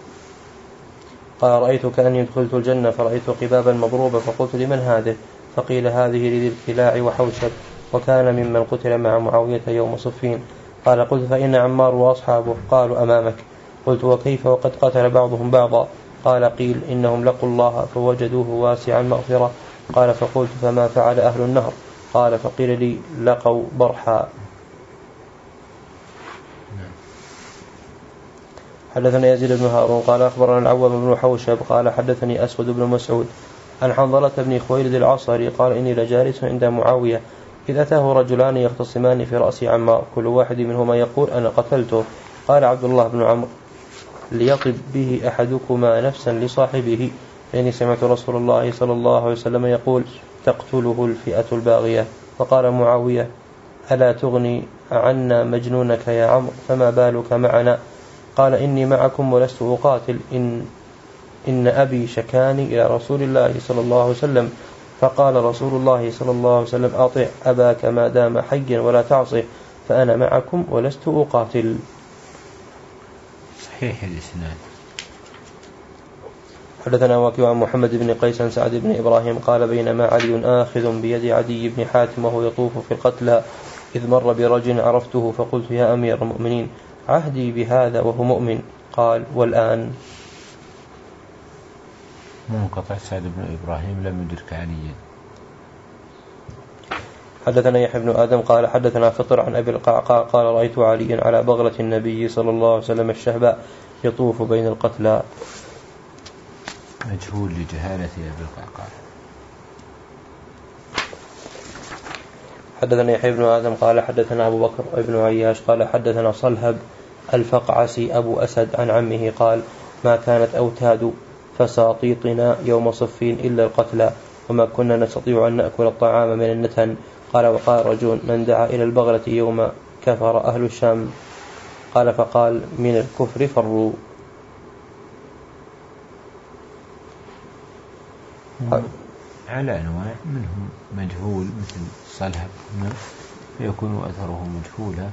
قال رأيت كأني دخلت الجنة فرأيت قبابا مضروبة، فقلت لمن هذه؟ فقيل هذه لذي الكلاع وحوشب، وكان ممن قتل مع معاوية يوم صفين. قال قلت فإن عمار وأصحابه. قالوا أمامك. قلت وكيف وقد قتل بعضهم بعضا؟ قال قيل إنهم لقوا الله فوجدوه واسعا المغفرة. قال فقلت فما فعل أهل النهر؟ قال فقيل لي لقوا برحا. حدثنا يزيد بن هارون قال أخبرنا العوام بن حوشب قال حدثني أسود بن مسعود عن حنظلة بن خويلد العصري قال إني لجالس عند معاوية إذ أتاه رجلان يختصمان في رأس عمار، كل واحد منهما يقول أنا قتلته. قال عبد الله بن عمرو ليطب به أحدكما نفسا لصاحبه، فإني سمعت رسول الله صلى الله عليه وسلم يقول تقتله الفئة الباغية. فقال معاوية ألا تغني عنا مجنونك يا عمرو، فما بالك معنا؟ قال إني معكم ولست أقاتل، إن, إن أبي شكاني إلى رسول الله صلى الله عليه وسلم، فقال رسول الله صلى الله عليه وسلم أطع أباك ما دام حيا ولا تعصه، فأنا معكم ولست أقاتل. صحيح الإسناد. حدثنا وكيع عن محمد بن قيس عن سعد بن إبراهيم قال بينما علي آخذ بيد عدي بن حاتم وهو يطوف في القتلى إذ مر برجل عرفته، فقلت يا أمير المؤمنين عهدي بهذا وهو مؤمن. قال والآن؟ منقطع. سعد بن إبراهيم لم يدرك عليا. حدثنا يحيى بن آدم قال حدثنا فطر عن أبي القعقاع قال رأيت علي على بغلة النبي صلى الله عليه وسلم الشهباء يطوف بين القتلى. مجهول لجهالة أبي القعقاع. حدثنا يحيى بن آدم قال حدثنا أبو بكر ابن عياش قال حدثنا صلهب الفقعسي أبو أسد عن عمه قال ما كانت أوتاد فساطيطنا يوم صفين إلا القتلى، وما كنا نستطيع أن نأكل الطعام من النتن. قال وقال رجل من دعا إلى البغلة يوم كفر أهل الشام. قال فقال من الكفر فروا. على أنواع منهم مجهول مثل صلهب فيكون أثره مجهولا.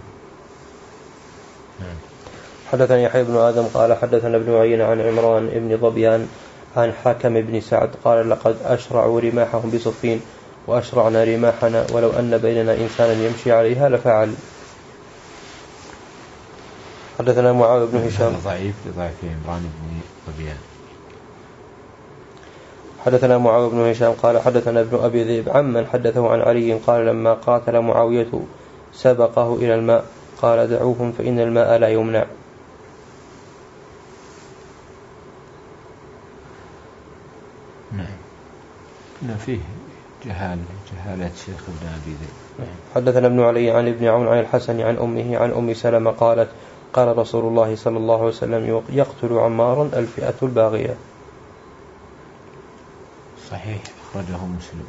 حدثنا يحيى بن آدم قال حدثنا ابن عيينة عن عمران ابن ضبيان عن حكم بن سعد قال لقد أشرعوا رماحهم بصفين وأشرعنا رماحنا، ولو أن بيننا إنسانا يمشي عليها لفعل. حدثنا معاوية بن هشام ضعيف لضعف عمران بن ضبيان. حدثنا معاوية بن هشام قال حدثنا ابن أبي ذئب عمن حدثه عن علي قال لما قاتل معاوية سبقه إلى الماء قال دعوهم فإن الماء لا يمنع. نعم فيه جهال جهالة شيخ ابن أبي ذئب. حدثنا ابن علي عن ابن عون عن الحسن عن أمه عن أم سلمة قالت قال رسول الله صلى الله عليه وسلم يقتل عمارا الفئة الباغية. صحيح أخرجه مسلم.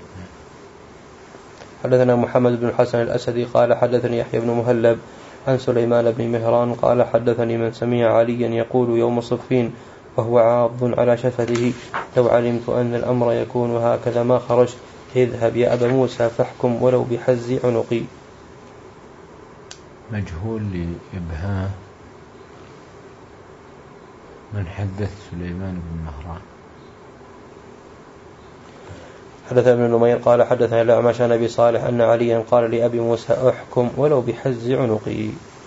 حدثنا محمد بن الحسن الأسدي قال حدثني يحيى بن مهلب عن سليمان بن مهران قال حدثني من سمع عليا يقول يوم صفين وهو عاض على شفته لو علمت أن الأمر يكون هكذا ما خرجت اذهب يا أبا موسى فاحكم ولو بحز عنقي. مجهول لإبهام من حدث سليمان بن مهران. حدثنا ابن نمير قال حدثنا الأعمش عن أبي صالح أن عليا قال لأبي موسى احكم ولو بحز عنقي.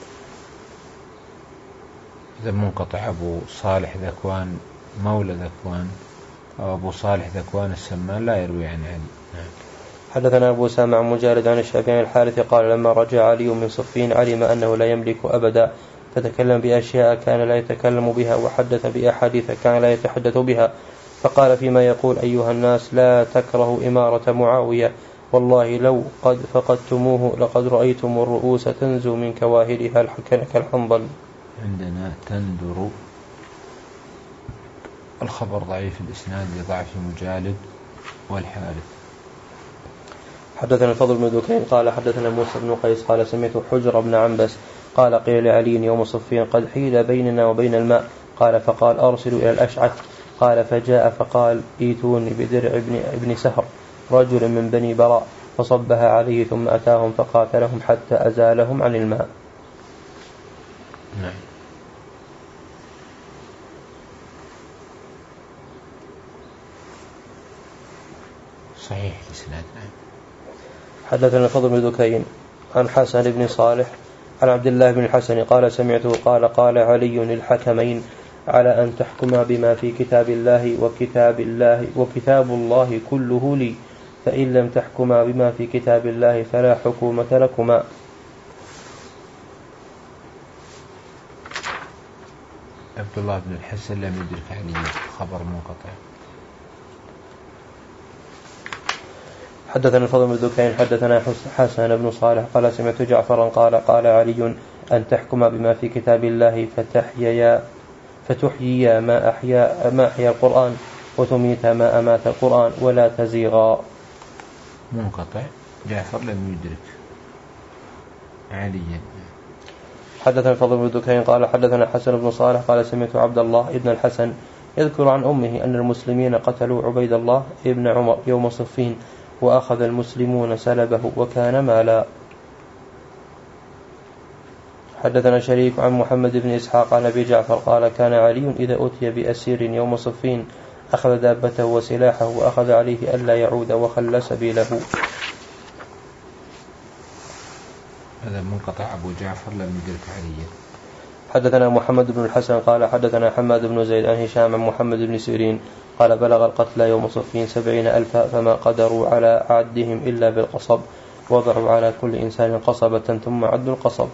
إذا منقطع أبو صالح ذكوان مولى ذكوان أو أبو صالح ذكوان السمان لا يروي عن علي. نعم. حدثنا أبو سامع مجالد عن الشافعي الحارث قال لما رجع علي من صفين علم أنه لا يملك أبدا فتكلم بأشياء كان لا يتكلم بها وحدث بأحاديث كان لا يتحدث بها فقال فيما يقول أيها الناس لا تكرهوا إمارة معاوية والله لو قد فقدتموه لقد رأيتم الرؤوس تنزو من كواهلها كالحنظل. عندنا تندر الخبر ضعيف الإسناد لضعف مجالد والحارث. حدثنا الفضل بن دكين قال حدثنا موسى بن قيس قال سمعت حجر بن عنبس قال قيل لعلي يوم صفين قد حيل بيننا وبين الماء قال فقال أرسل إلى الأشعث قال فجاء فقال ايتوني بدرع ابن, ابن سهر رجل من بني براء فصبها عليه ثم أتاهم فقاتلهم حتى أزالهم عن الماء. نعم. صحيح الإسناد. حدثنا الفضل بن دكين عن حسن بن صالح عن عبد الله بن الحسن قال سمعته قال قال علي للحكمين على أن تحكما بما في كتاب الله وكتاب الله وكتاب الله كله لي فإن لم تحكما بما في كتاب الله فلا حكومة لكما. عبد الله بن الحسن لم يدرك علي خبر منقطع. حدثنا الفضل بن دكين حدثنا حسن بن صالح قال سمعت جعفرا قال قال علي أن تحكم بما في كتاب الله فتحييا فتحييا ما أحيا ما أحيا القرآن وتميت ما أمات القرآن ولا تزيغا. منقطع. جعفر لم يدرك عليا. حدثنا الفضل بن دكين قال حدثنا حسن بن صالح قال سمعت عبد الله ابن الحسن يذكر عن أمه أن المسلمين قتلوا عبيد الله ابن عمر يوم صفين وأخذ المسلمون سلبه وكان مالا. حدثنا شريك عن محمد بن إسحاق عن أبي جعفر قال كان علي إذا أتي بأسير يوم صفين أخذ دابته وسلاحه وأخذ عليه ألا يعود وخلى سبيله. هذا منقطع. أبو جعفر لم يدرك عليا. حدثنا محمد بن الحسن قال حدثنا حماد بن زيد عن هشام عن محمد بن سيرين قال بلغ القتلى يوم صفين سبعين ألفا فما قدروا على عدهم إلا بالقصب وضعوا على كل إنسان قصبة ثم عدوا القصب.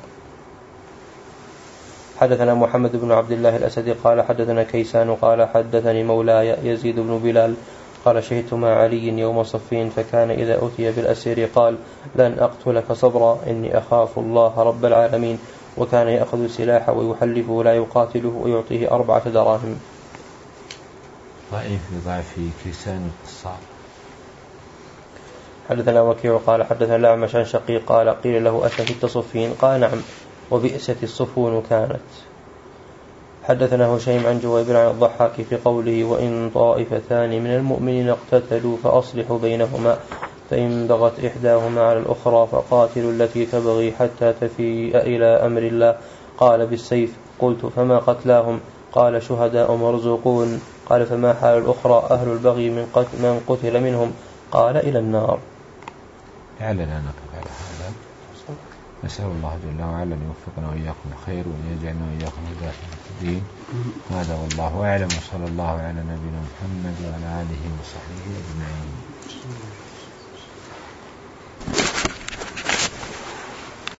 حدثنا محمد بن عبد الله الأسدي قال حدثنا كيسان قال حدثني مولاي يزيد بن بلال قال شهدت مع علي يوم صفين فكان إذا أتي بالأسير قال لن أقتلك صبرا إني أخاف الله رب العالمين وكان يأخذ سلاحه ويحلفه لا يقاتله ويعطيه أربعة دراهم. ضعيف ضعف كيسان القصار. حدثنا وكيع قال حدثنا الأعمش عن شقيق قال قيل له أشهدت صفين قال نعم وبئست الصفون كانت. حدثنا هشيم عن جويبر عن الضحاك في قوله وإن طائفتان من المؤمنين اقتتلوا فأصلحوا بينهما فإن بغت إحداهما على الأخرى فقاتلوا التي تبغي حتى تفيء إلى أمر الله قال بالسيف قلت فما قتلاهم قال شهداء مرزوقون قال فما حال الأخرى أهل البغي من قتل, من قتل منهم قال إلى النار. لعلنا نقف على هذا. نسأل الله جل وعلا أن يوفقنا وإياكم الخير وأن يجعلنا وإياكم هداة المهتدين. هذا والله أعلم وصلى الله على نبينا محمد وعلى آله وصحبه أجمعين.